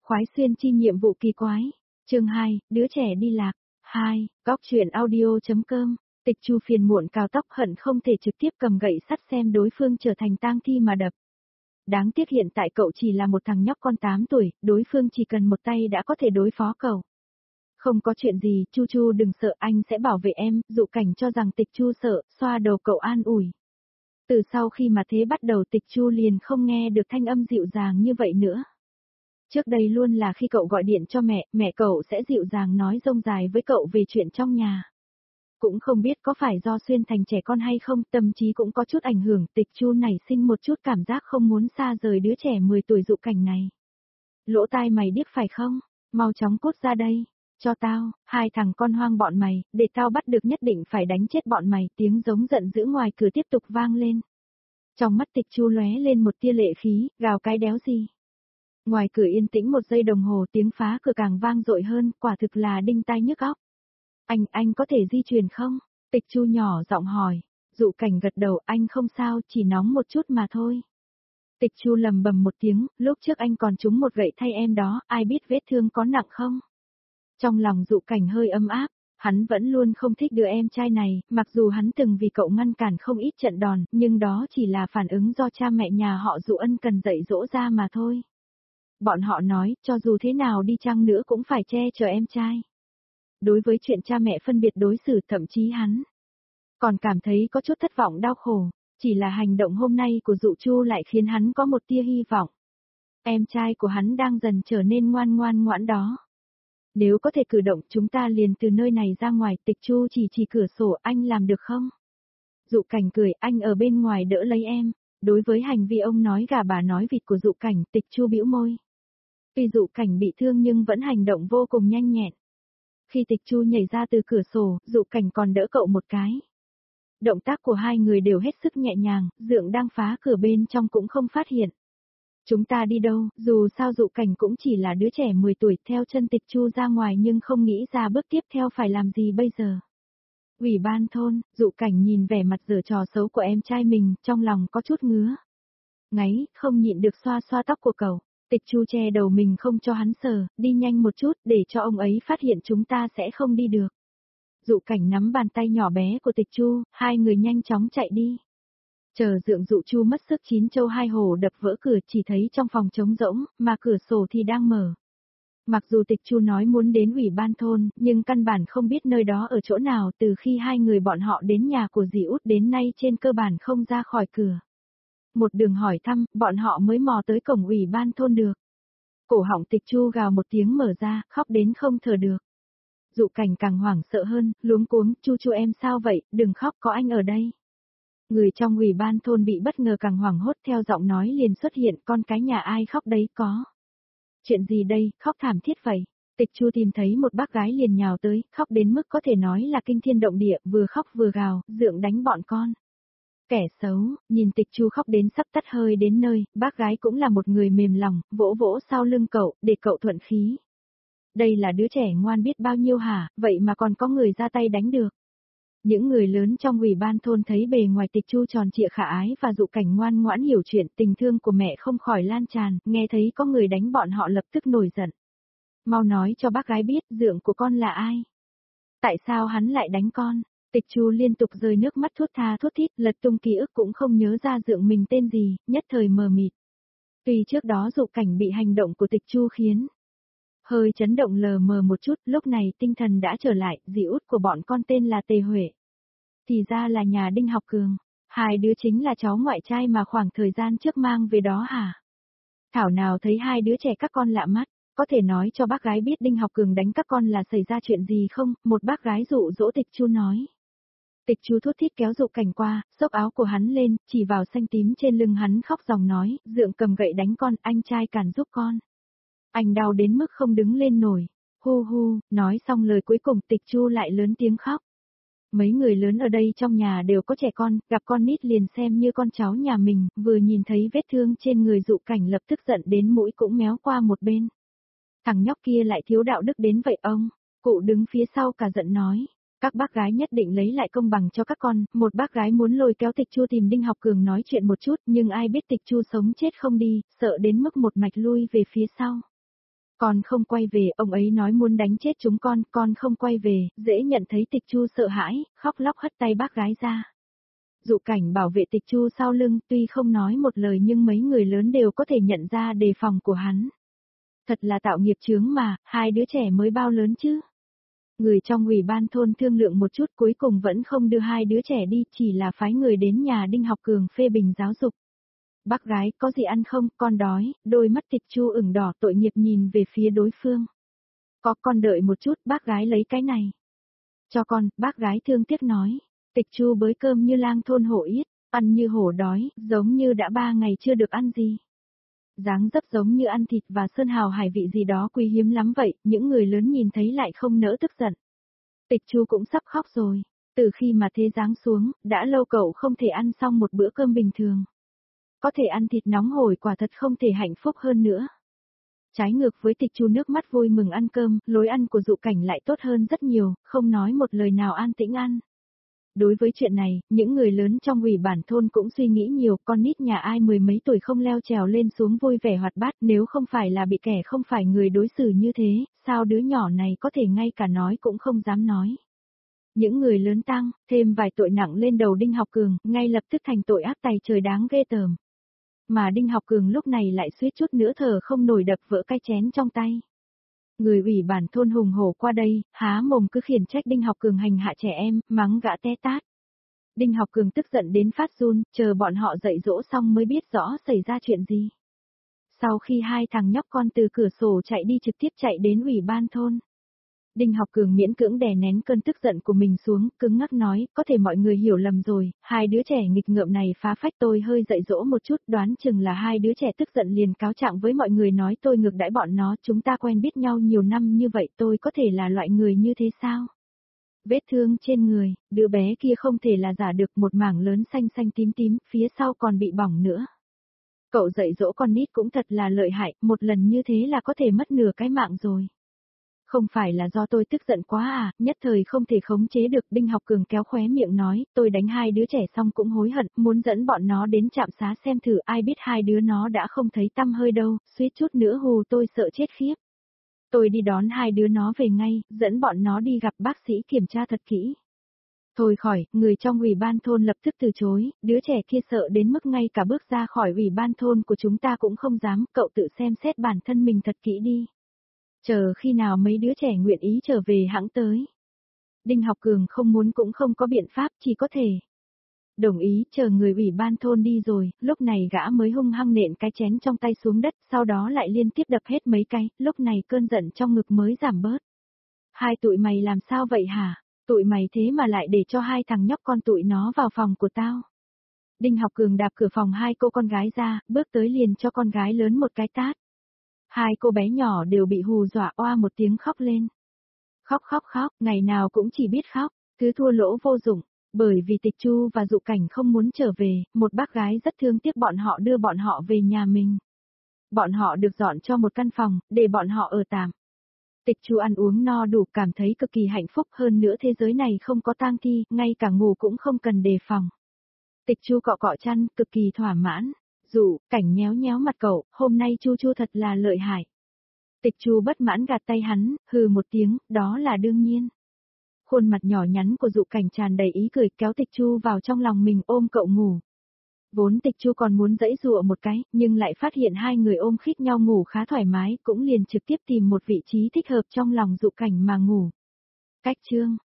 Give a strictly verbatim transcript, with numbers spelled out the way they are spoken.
Khoái xuyên chi nhiệm vụ kỳ quái. Chương hai, đứa trẻ đi lạc. hai, góc truyện audio.com. Tịch Chu phiền muộn cào tóc hận không thể trực tiếp cầm gậy sắt xem đối phương trở thành tang thi mà đập. Đáng tiếc hiện tại cậu chỉ là một thằng nhóc con tám tuổi, đối phương chỉ cần một tay đã có thể đối phó cậu. Không có chuyện gì, Chu Chu đừng sợ, anh sẽ bảo vệ em. Dụ Cảnh cho rằng Tịch Chu sợ, xoa đầu cậu an ủi. Từ sau khi mà thế bắt đầu Tịch Chu liền không nghe được thanh âm dịu dàng như vậy nữa. Trước đây luôn là khi cậu gọi điện cho mẹ, mẹ cậu sẽ dịu dàng nói rông dài với cậu về chuyện trong nhà. Cũng không biết có phải do xuyên thành trẻ con hay không, tâm trí cũng có chút ảnh hưởng, Tịch Chu nảy sinh một chút cảm giác không muốn xa rời đứa trẻ mười tuổi Dụ Cảnh này. Lỗ tai mày điếc phải không? Mau chóng cút ra đây. Cho tao, hai thằng con hoang bọn mày, để tao bắt được nhất định phải đánh chết bọn mày, tiếng giống giận dữ ngoài cửa tiếp tục vang lên. Trong mắt Tịch Chu lóe lên một tia lệ khí, gào cái đéo gì. Ngoài cửa yên tĩnh một giây đồng hồ tiếng phá cửa càng vang dội hơn, quả thực là đinh tai nhức óc. Anh, anh có thể di chuyển không? Tịch Chu nhỏ giọng hỏi. Dụ Cảnh gật đầu, anh không sao, chỉ nóng một chút mà thôi. Tịch Chu lầm bầm một tiếng, lúc trước anh còn trúng một gậy thay em đó, ai biết vết thương có nặng không? Trong lòng Dụ Cảnh hơi ấm áp, hắn vẫn luôn không thích đứa em trai này, mặc dù hắn từng vì cậu ngăn cản không ít trận đòn, nhưng đó chỉ là phản ứng do cha mẹ nhà họ Dụ Ân cần dạy dỗ ra mà thôi. Bọn họ nói, cho dù thế nào đi chăng nữa cũng phải che chở em trai. Đối với chuyện cha mẹ phân biệt đối xử, thậm chí hắn còn cảm thấy có chút thất vọng đau khổ, chỉ là hành động hôm nay của Dụ Chu lại khiến hắn có một tia hy vọng. Em trai của hắn đang dần trở nên ngoan ngoan ngoãn đó. Nếu có thể cử động chúng ta liền từ nơi này ra ngoài. Tịch Chu chỉ chỉ cửa sổ, anh làm được không? Dụ Cảnh cười, anh ở bên ngoài đỡ lấy em. Đối với hành vi ông nói gà bà nói vịt của Dụ Cảnh, Tịch Chu bĩu môi. Tuy Dụ Cảnh bị thương nhưng vẫn hành động vô cùng nhanh nhẹn. Khi Tịch Chu nhảy ra từ cửa sổ, Dụ Cảnh còn đỡ cậu một cái. Động tác của hai người đều hết sức nhẹ nhàng, Dượng đang phá cửa bên trong cũng không phát hiện. Chúng ta đi đâu, dù sao Dụ Cảnh cũng chỉ là đứa trẻ mười tuổi, theo chân Tịch Chu ra ngoài nhưng không nghĩ ra bước tiếp theo phải làm gì bây giờ. Ủy ban thôn, Dụ Cảnh nhìn vẻ mặt giở trò xấu của em trai mình, trong lòng có chút ngứa. Ngáy, không nhịn được xoa xoa tóc của cậu. Tịch Chu che đầu mình không cho hắn sờ, đi nhanh một chút để cho ông ấy phát hiện chúng ta sẽ không đi được. Dụ Cảnh nắm bàn tay nhỏ bé của Tịch Chu, hai người nhanh chóng chạy đi. Chờ Dượng Dụ Chu mất sức chín châu hai hổ đập vỡ cửa, chỉ thấy trong phòng trống rỗng, mà cửa sổ thì đang mở. Mặc dù Tịch Chu nói muốn đến ủy ban thôn, nhưng căn bản không biết nơi đó ở chỗ nào, từ khi hai người bọn họ đến nhà của dì út đến nay trên cơ bản không ra khỏi cửa. Một đường hỏi thăm, bọn họ mới mò tới cổng ủy ban thôn được. Cổ họng Tịch Chu gào một tiếng mở ra, khóc đến không thở được. Dụ Cảnh càng hoảng sợ hơn, luống cuống, Chu Chu em sao vậy, đừng khóc, có anh ở đây. Người trong ủy ban thôn bị bất ngờ càng hoảng hốt, theo giọng nói liền xuất hiện, con cái nhà ai khóc đấy có. Chuyện gì đây, khóc thảm thiết vậy. Tịch Chu tìm thấy một bác gái liền nhào tới, khóc đến mức có thể nói là kinh thiên động địa, vừa khóc vừa gào, Dượng đánh bọn con. Kẻ xấu, nhìn Tịch Chu khóc đến sắp tắt hơi đến nơi, bác gái cũng là một người mềm lòng, vỗ vỗ sau lưng cậu, để cậu thuận khí. Đây là đứa trẻ ngoan biết bao nhiêu hả, vậy mà còn có người ra tay đánh được. Những người lớn trong ủy ban thôn thấy bề ngoài Tịch Chu tròn trịa khả ái và Dụ Cảnh ngoan ngoãn hiểu chuyện, tình thương của mẹ không khỏi lan tràn, nghe thấy có người đánh bọn họ lập tức nổi giận. Mau nói cho bác gái biết, Dượng của con là ai? Tại sao hắn lại đánh con? Tịch Chu liên tục rơi nước mắt thốt tha thốt thít, lật tung ký ức cũng không nhớ ra Dượng mình tên gì, nhất thời mờ mịt. Tuy trước đó Dụ Cảnh bị hành động của Tịch Chu khiến hơi chấn động lờ mờ một chút, lúc này tinh thần đã trở lại, dì út của bọn con tên là Tề Huệ. Thì ra là nhà Đinh Học Cường, hai đứa chính là cháu ngoại trai mà khoảng thời gian trước mang về đó hả? Thảo nào thấy hai đứa trẻ các con lạ mắt, có thể nói cho bác gái biết Đinh Học Cường đánh các con là xảy ra chuyện gì không? Một bác gái dụ dỗ Tịch Chu nói. Tịch Chu thút thít kéo Dụ Cảnh qua, xốc áo của hắn lên, chỉ vào xanh tím trên lưng hắn khóc dòng nói, Dượng cầm gậy đánh con, anh trai cản giúp con. Anh đau đến mức không đứng lên nổi. Hu hu, nói xong lời cuối cùng Tịch Chu lại lớn tiếng khóc. Mấy người lớn ở đây trong nhà đều có trẻ con, gặp con nít liền xem như con cháu nhà mình, vừa nhìn thấy vết thương trên người Dụ Cảnh lập tức giận đến mũi cũng méo qua một bên. Thằng nhóc kia lại thiếu đạo đức đến vậy ông, cụ đứng phía sau cả giận nói. Các bác gái nhất định lấy lại công bằng cho các con, một bác gái muốn lôi kéo Tịch Chu tìm Đinh Học Cường nói chuyện một chút, nhưng ai biết Tịch Chu sống chết không đi, sợ đến mức một mạch lui về phía sau. Con không quay về, ông ấy nói muốn đánh chết chúng con, con không quay về, dễ nhận thấy Tịch Chu sợ hãi, khóc lóc hất tay bác gái ra. Dụ Cảnh bảo vệ Tịch Chu sau lưng, tuy không nói một lời nhưng mấy người lớn đều có thể nhận ra đề phòng của hắn. Thật là tạo nghiệp chướng mà, hai đứa trẻ mới bao lớn chứ. Người trong ủy ban thôn thương lượng một chút cuối cùng vẫn không đưa hai đứa trẻ đi, chỉ là phái người đến nhà Đinh Học Cường phê bình giáo dục. Bác gái, có gì ăn không, con đói, đôi mắt Tịch Chu ửng đỏ tội nghiệp nhìn về phía đối phương. Có, con đợi một chút, bác gái lấy cái này. Cho con, bác gái thương tiếc nói. Tịch Chu bới cơm như lang thôn hổ yết, ăn như hổ đói, giống như đã ba ngày chưa được ăn gì. Dáng dấp giống như ăn thịt và sơn hào hải vị gì đó quý hiếm lắm vậy, những người lớn nhìn thấy lại không nỡ tức giận. Tịch Chu cũng sắp khóc rồi, từ khi mà thế giáng xuống, đã lâu cậu không thể ăn xong một bữa cơm bình thường. Có thể ăn thịt nóng hổi quả thật không thể hạnh phúc hơn nữa. Trái ngược với Tịch Chu nước mắt vui mừng ăn cơm, lối ăn của Dụ Cảnh lại tốt hơn rất nhiều, không nói một lời nào an tĩnh ăn. Đối với chuyện này, những người lớn trong ủy bản thôn cũng suy nghĩ nhiều, con nít nhà ai mười mấy tuổi không leo trèo lên xuống vui vẻ hoạt bát, nếu không phải là bị kẻ không phải người đối xử như thế, sao đứa nhỏ này có thể ngay cả nói cũng không dám nói. Những người lớn tăng, thêm vài tội nặng lên đầu Đinh Học Cường, ngay lập tức thành tội ác tày trời đáng ghê tởm. Mà Đinh Học Cường lúc này lại suýt chút nữa thở không nổi đập vỡ cái chén trong tay. Người ủy bản thôn hùng hổ qua đây, há mồm cứ khiển trách Đinh Học Cường hành hạ trẻ em, mắng gã té tát. Đinh Học Cường tức giận đến phát run, chờ bọn họ dạy dỗ xong mới biết rõ xảy ra chuyện gì. Sau khi hai thằng nhóc con từ cửa sổ chạy đi trực tiếp chạy đến ủy ban thôn. Đinh Học Cường miễn cưỡng đè nén cơn tức giận của mình xuống, cứng ngắc nói, có thể mọi người hiểu lầm rồi, hai đứa trẻ nghịch ngợm này phá phách tôi hơi dạy dỗ một chút, đoán chừng là hai đứa trẻ tức giận liền cáo trạng với mọi người nói tôi ngược đãi bọn nó, chúng ta quen biết nhau nhiều năm như vậy tôi có thể là loại người như thế sao? Vết thương trên người, đứa bé kia không thể là giả được, một mảng lớn xanh xanh tím tím, phía sau còn bị bỏng nữa. Cậu dạy dỗ con nít cũng thật là lợi hại, một lần như thế là có thể mất nửa cái mạng rồi. Không phải là do tôi tức giận quá à, nhất thời không thể khống chế được. Đinh Học Cường kéo khóe miệng nói, tôi đánh hai đứa trẻ xong cũng hối hận, muốn dẫn bọn nó đến trạm xá xem thử, ai biết hai đứa nó đã không thấy tăm hơi đâu, suýt chút nữa hù tôi sợ chết khiếp. Tôi đi đón hai đứa nó về ngay, dẫn bọn nó đi gặp bác sĩ kiểm tra thật kỹ. Thôi khỏi, người trong ủy ban thôn lập tức từ chối, đứa trẻ kia sợ đến mức ngay cả bước ra khỏi ủy ban thôn của chúng ta cũng không dám, cậu tự xem xét bản thân mình thật kỹ đi. Chờ khi nào mấy đứa trẻ nguyện ý trở về hãng tới. Đinh Học Cường không muốn cũng không có biện pháp, chỉ có thể đồng ý, chờ người ủy ban thôn đi rồi, lúc này gã mới hung hăng nện cái chén trong tay xuống đất, sau đó lại liên tiếp đập hết mấy cái, lúc này cơn giận trong ngực mới giảm bớt. Hai tụi mày làm sao vậy hả? Tụi mày thế mà lại để cho hai thằng nhóc con tụi nó vào phòng của tao. Đinh Học Cường đạp cửa phòng hai cô con gái ra, bước tới liền cho con gái lớn một cái tát. Hai cô bé nhỏ đều bị hù dọa oa một tiếng khóc lên. Khóc khóc khóc, ngày nào cũng chỉ biết khóc, thứ thua lỗ vô dụng, bởi vì Tịch Chu và Dụ Cảnh không muốn trở về, một bác gái rất thương tiếc bọn họ đưa bọn họ về nhà mình. Bọn họ được dọn cho một căn phòng, để bọn họ ở tạm. Tịch Chu ăn uống no đủ, cảm thấy cực kỳ hạnh phúc, hơn nữa thế giới này không có tang thi, ngay cả ngủ cũng không cần đề phòng. Tịch Chu cọ cọ chăn, cực kỳ thỏa mãn. Dụ Cảnh nhéo nhéo mặt cậu, hôm nay Chu Chu thật là lợi hại. Tịch Chu bất mãn gạt tay hắn, hừ một tiếng, đó là đương nhiên. Khuôn mặt nhỏ nhắn của Dụ Cảnh tràn đầy ý cười, kéo Tịch Chu vào trong lòng mình ôm cậu ngủ. Vốn Tịch Chu còn muốn dãy dụa một cái, nhưng lại phát hiện hai người ôm khít nhau ngủ khá thoải mái, cũng liền trực tiếp tìm một vị trí thích hợp trong lòng Dụ Cảnh mà ngủ. Cách chương